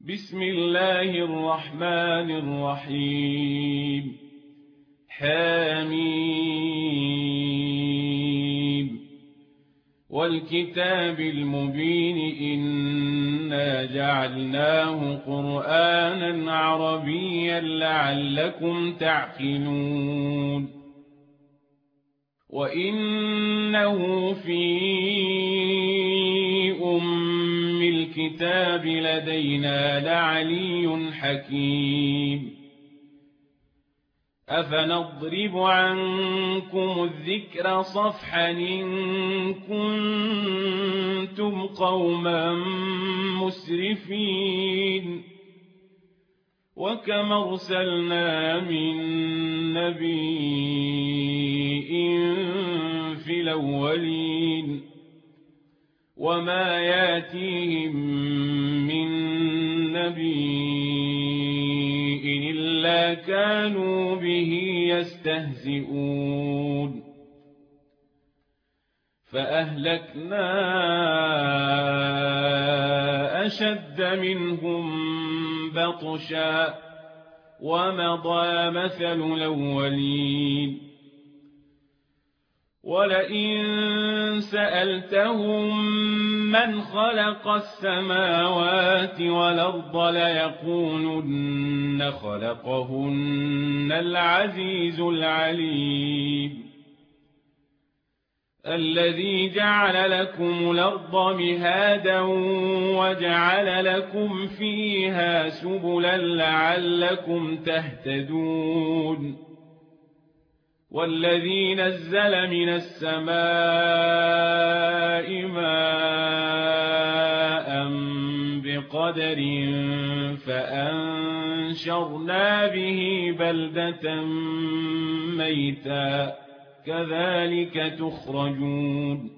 بسم الله الرحمن الرحيم حميم والكتاب المبين إنا جعلناه قرآنا عربيا لعلكم تعقلون وإنه في أم الكتاب لدينا لعلي حكيم أفنضرب عنكم الذكر صفحا إن كنتم قوما مسرفين وكم أرسلنا من نبي في الأولين وما ياتيهم من نبي إلا كانوا به يستهزئون فأهلكنا أشد منهم بطشا ومضى مثل الأولين ولئن سألتهم من خلق السماوات والأرض ليقولن خلقهن العزيز العليم الذي جعل لكم الأرض مهادا وجعل لكم فيها سبلا لعلكم تهتدون والذي نزل من السماء ماء بقدر فأنشرنا به بلدة ميتا كذلك تخرجون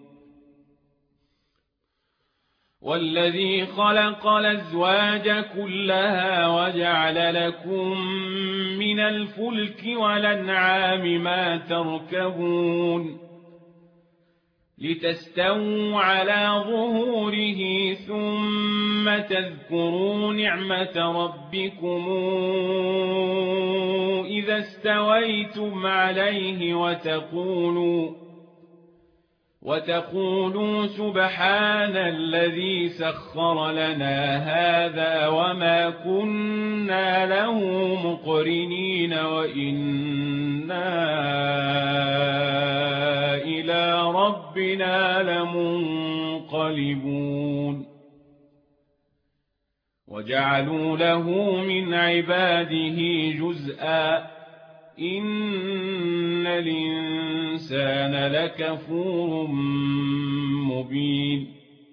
والذي خلق الأزواج كلها وجعل لكم من الفلك والأنعام ما تركبون لتستووا على ظهوره ثم تذكروا نعمة ربكم إذا استويتم عليه وتقولوا سبحان الذي سخر لنا هذا وما كنا له مقرنين وإنا إلى ربنا لمنقلبون وجعلوا له من عباده جزءا إن الإنسان لكفور مبين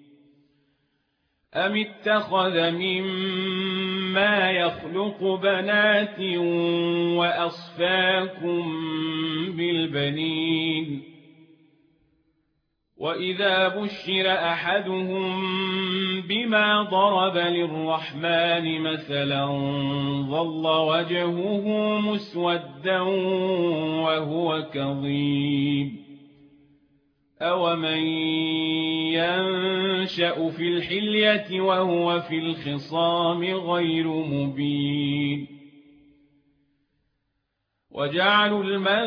أم اتخذ مما يخلق بنات وأصفاكم بالبنين وإذا بشر أحدهم بما ضرب للرحمن مثلا ظل وجهه مسودا وهو كظيم أومن ينشأ في الحلية وهو في الخصام غير مبين وجعلوا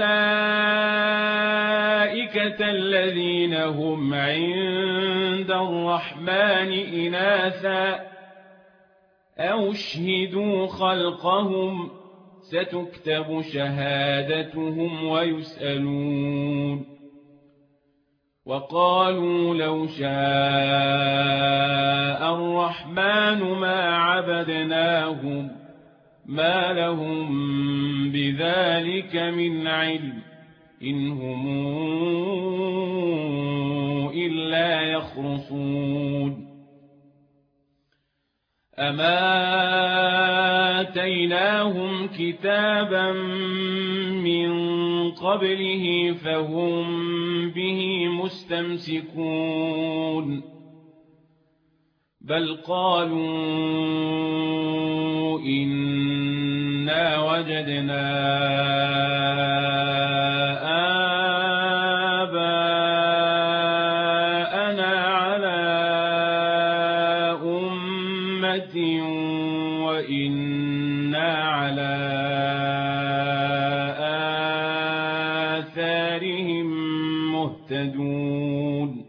الملائكة الذين هم عند الرحمن إناثا أو اشهدوا خلقهم ستكتب شهادتهم ويسألون وقالوا لو شاء الرحمن ما عبدناهم ما لهم بذلك من علم إن هم إلا يخرصون أما آتيناهم كتابا من قبله فهم به مستمسكون بل قالوا إنا وجدنا آباءنا على أمة وإنا على آثارهم مهتدون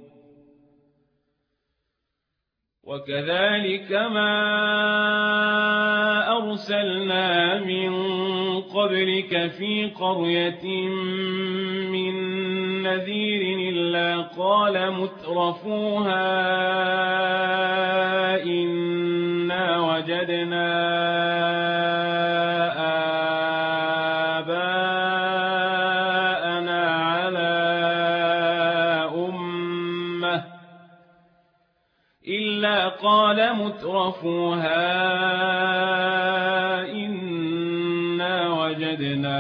وكذلك ما أرسلنا من قبلك في قرية من نذير إلا قال مترفوها إنا وجدنا آباءنا على أمة إلا قال مترفوها إنا وجدنا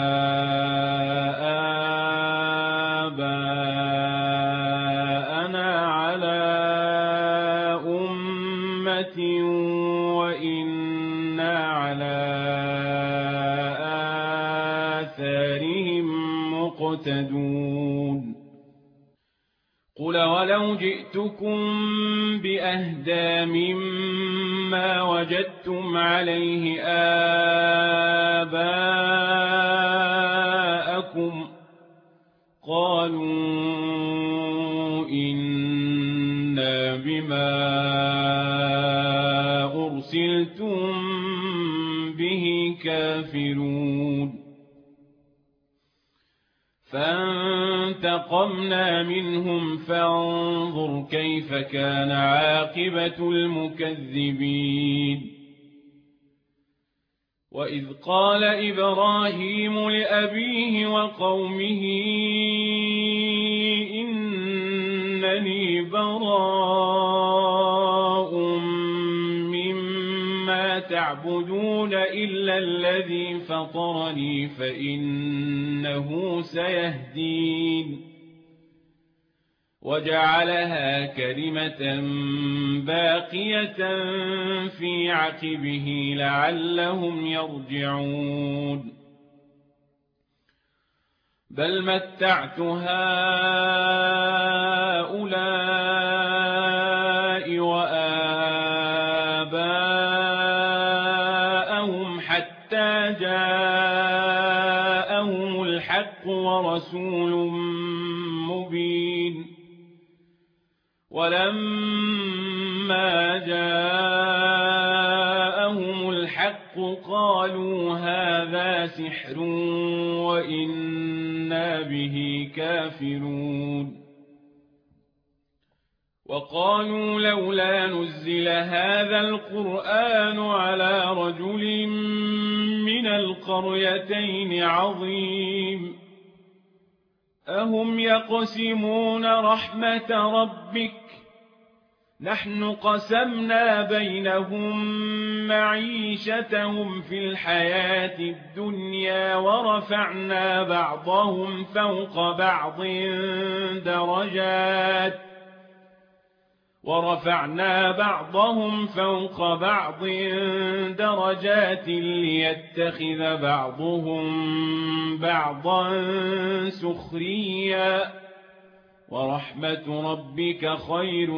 آباءنا على أمة وإنا على آثارهم مقتدون قل ولو جئتكم بأهدى مما وجدتم عليه آباءكم قالوا إنا بما أرسلتم به كافرون فانتقمنا منهم فانظر كيف كان عاقبة المكذبين وإذ قال إبراهيم لأبيه وقومه إنني براء مما تعبدون إلا الذي فطرني فإنه سيهدين وجعلها كلمة باقية في عقبه لعلهم يرجعون بل متعت هؤلاء وآباءهم حتى جاءهم الحق ورسول مبين ولما جاءهم الحق قالوا هذا سحر وإنا به كافرون وقالوا لولا نزل هذا القرآن على رجل من القريتين عظيم أهم يقسمون رحمة ربك نحن قسمنا بينهم معيشتهم في الحياة الدنيا ورفعنا بعضهم فوق بعض درجات ليتخذ بعضهم بعضا سخريا ورحمة ربك خير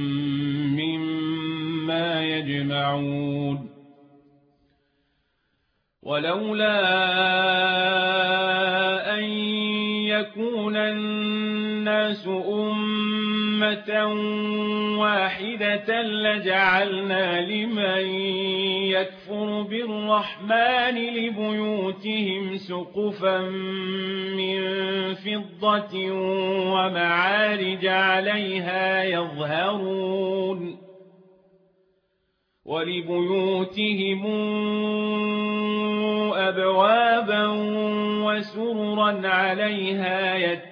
مما يجمعون ولولا أن يكون الناس أمة واحدة لجعلنا لمن يكفر بالرحمن لبيوتهم سقفا من فضة ومعارج عليها يظهرون ولبيوتهم أبوابا وسررا عليها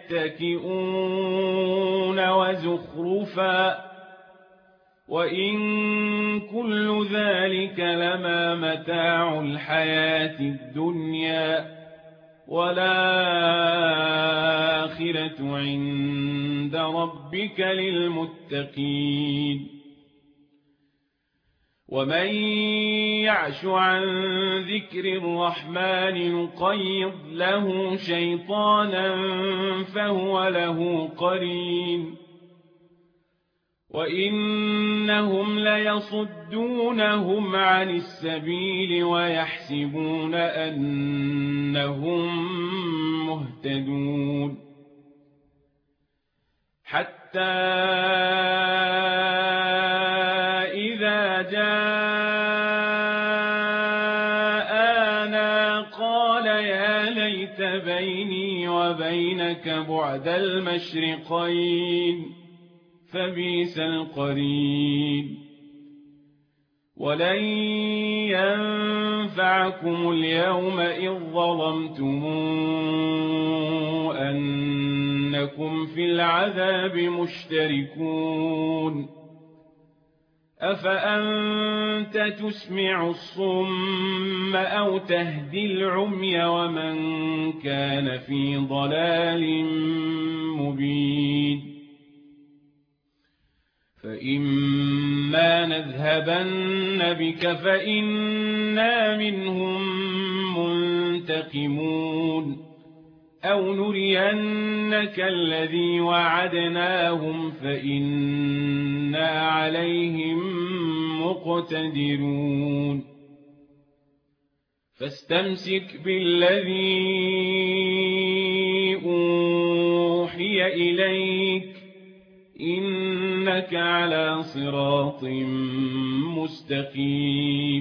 يتكئون وزخرفا وإن كل ذلك لما متاع الحياة الدنيا والآخرة عند ربك للمتقين ومن يعش عن ذكر الرحمن نقيض له شيطانا فهو له قرين وإنهم ليصدونهم عن السبيل ويحسبون أنهم مهتدون حتى إذا جاءنا قال يا ليت بيني وبينك بعد المشرقين فبئس القرين ولن ينفعكم اليوم إذ ظلمتم أنكم في العذاب مشتركون أفأنت تسمع الصم أو تهدي العمي ومن كان في ضلال مبين فإما نذهبن بك فإنا منهم منتقمون أو نرينك الذي وعدناهم فإنا عليهم مقتدرون فاستمسك بالذي أوحي إليك إنك على صراط مستقيم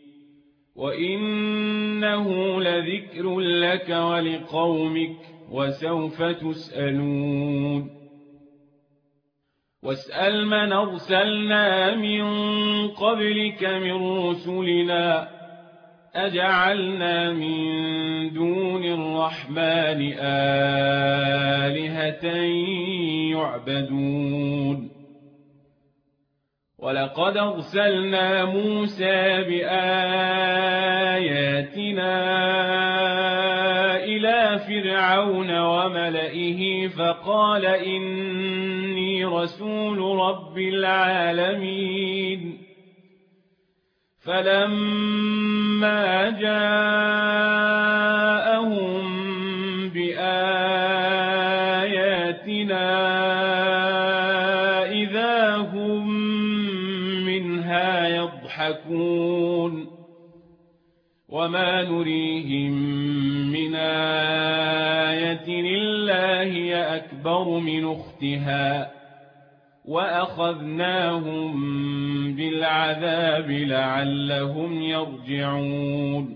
وإنه لذكر لك ولقومك وسوف تسألون واسأل من أرسلنا من قبلك من رسلنا أجعلنا من دون الرحمن آلهة يعبدون ولقد أرسلنا موسى بآياتنا إلى فرعون وملئه فقال إني رسول رب العالمين فلما جاءهم بآياتنا إذا هم منها يضحكون وما نريهم من آية إلا هي أكبر من أختها وأخذناهم بالعذاب لعلهم يرجعون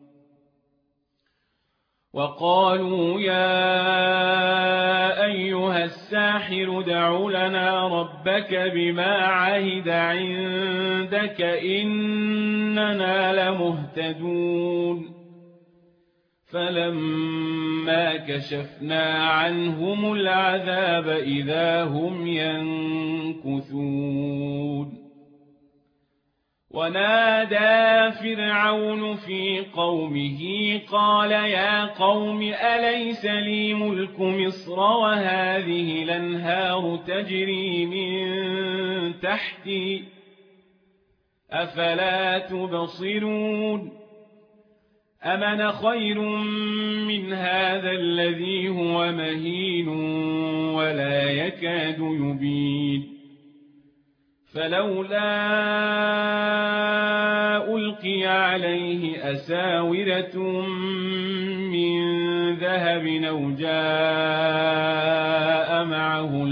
وقالوا يا أيها الساحر ادع لنا ربك بما عهد عندك إننا لمهتدون فلما كشفنا عنهم العذاب إذا هم ينكثون ونادى فرعون في قومه قال يا قوم أليس لي ملك مصر وهذه الأنهار تجري من تحتي أفلا تبصرون أمن خير من هذا الذي هو مهين ولا يكاد يبين فلولا ألقي عليه أساورة من ذهب أو جاء معه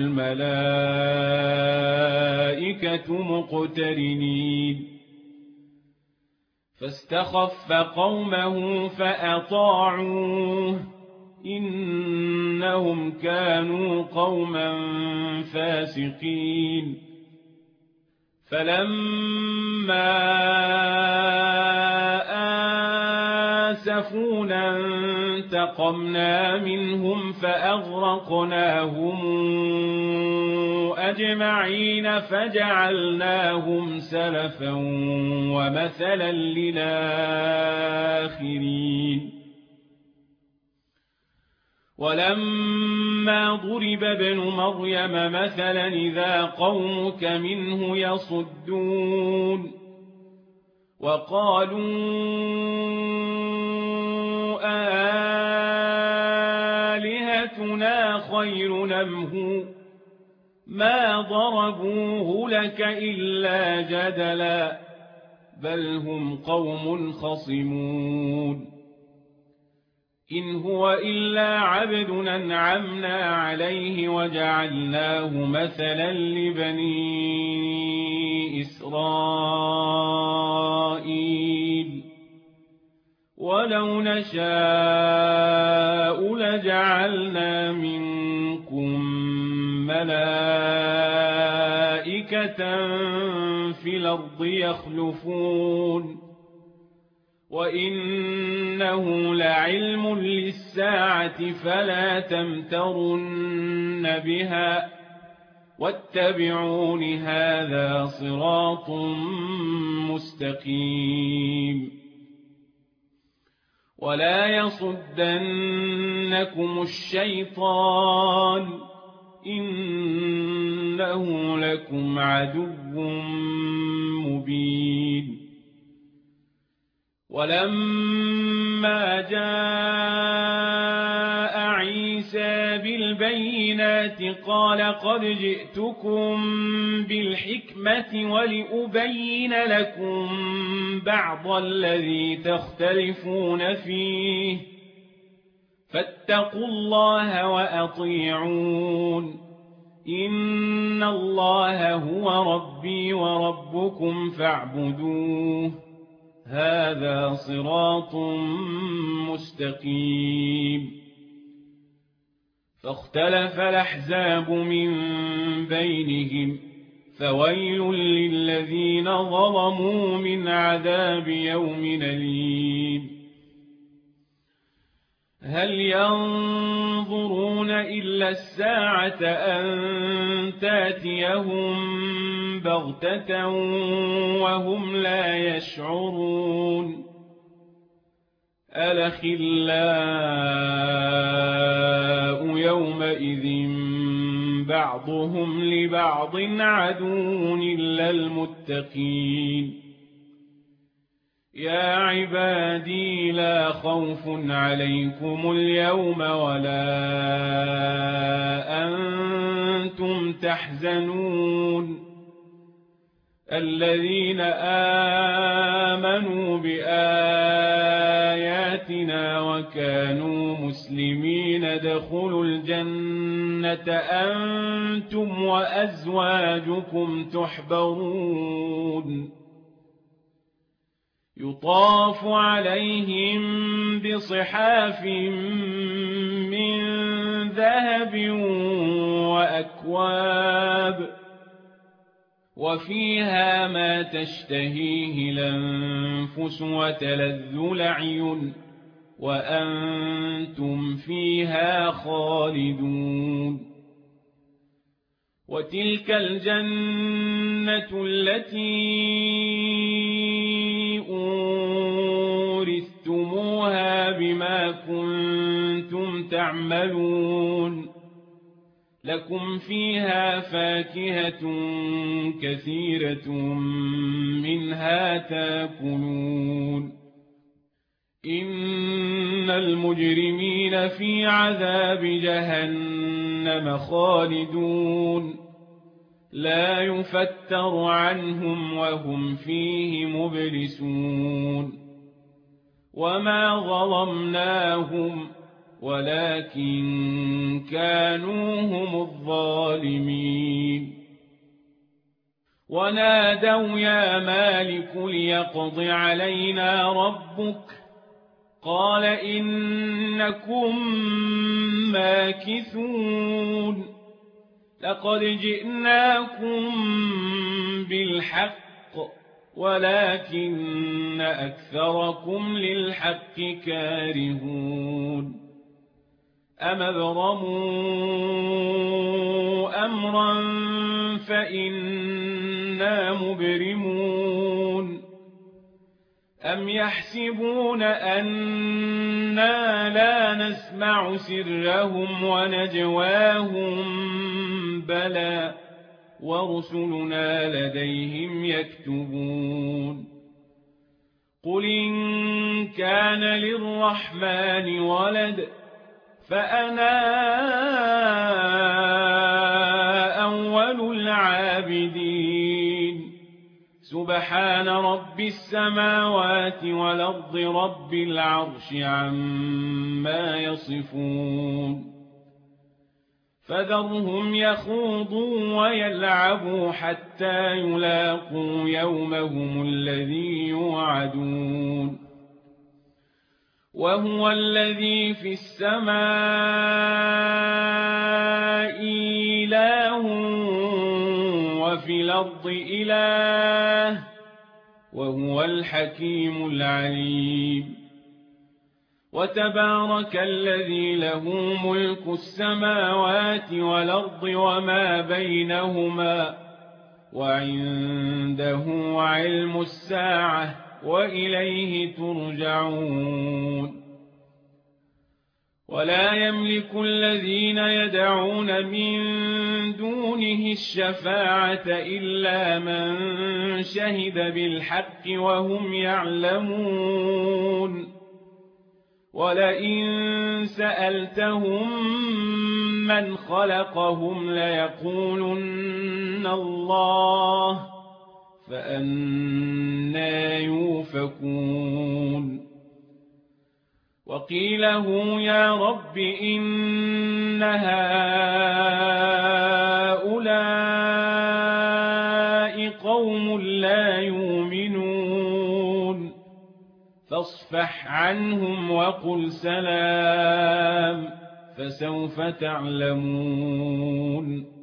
الملائكة مقترنين فاستخف قومه فأطاعوه إنهم كانوا قوما فاسقين فلما آسفونا انتقمنا منهم فأغرقناهم أجمعين فجعلناهم سلفا ومثلا للآخرين ولما ضرب ابن مريم مثلا إذا قومك منه يصدون وقالوا آلهتنا خير أم هو ما ضربوه لك إلا جدلا بل هم قوم خصمون إن هو إلا عبد أنعمنا عليه وجعلناه مثلا لبني إسرائيل ولو نشاء لجعلنا منكم ملائكة في الأرض يخلفون وإنه لعلم للساعة فلا تمترن بها واتبعون هذا صراط مستقيم ولا يصدنكم الشيطان إنه لكم عدو مبين ولما جاء عيسى بالبينات قال قد جئتكم بالحكمة ولأبين لكم بعض الذي تختلفون فيه فاتقوا الله وأطيعون إن الله هو ربي وربكم فاعبدوه هذا صراط مستقيم فاختلف الأحزاب من بينهم فويل للذين ظلموا من عذاب يوم أليم هل ينظرون إلا الساعة أن تأتيهم بغتة وهم لا يشعرون الأخلاء يومئذ بعضهم لبعض عدو إلا المتقين يا عبادي لا خوف عليكم اليوم ولا أنتم تحزنون الذين آمنوا بآياتنا وكانوا مسلمين ادخلوا الجنة أنتم وأزواجكم تحبرون يطاف عليهم بصحاف من ذهب وأكواب وفيها ما تشتهيه الأنفس وتلذ الأعين وأنتم فيها خالدون وتلك الجنة التي أورثتموها بما كنتم تعملون لكم فيها فاكهة كثيرة منها تاكلون إن المجرمين في عذاب جهنم خالدون لا يفتر عنهم وهم فيه مبلسون وما ظلمناهم ولكن كانوا هم الظالمين ونادوا يا مالك ليقض علينا ربك قال إنكم ماكثون لقد جئناكم بالحق ولكن أكثركم للحق كارهون أم ابرموا أمرا فإنا مبرمون أم يحسبون أنا لا نسمع سرهم ونجواهم بلى ورسلنا لديهم يكتبون قل إن كان للرحمن ولد فأنا أول العابدين سبحان رب السماوات والأرض رب العرش عما يصفون فذرهم يخوضوا ويلعبوا حتى يلاقوا يومهم الذي يوعدون وهو الذي في السماء إله وفي الأرض إله وهو الحكيم العليم وتبارك الذي له ملك السماوات والأرض وما بينهما وعنده علم الساعة وإليه ترجعون ولا يملك الذين يدعون من دونه الشفاعة إلا من شهد بالحق وهم يعلمون ولئن سألتهم من خلقهم ليقولن الله فأنى يؤفكون وقيله يا رب إن هؤلاء قوم لا يؤمنون فاصفح عنهم وقل سلام فسوف تعلمون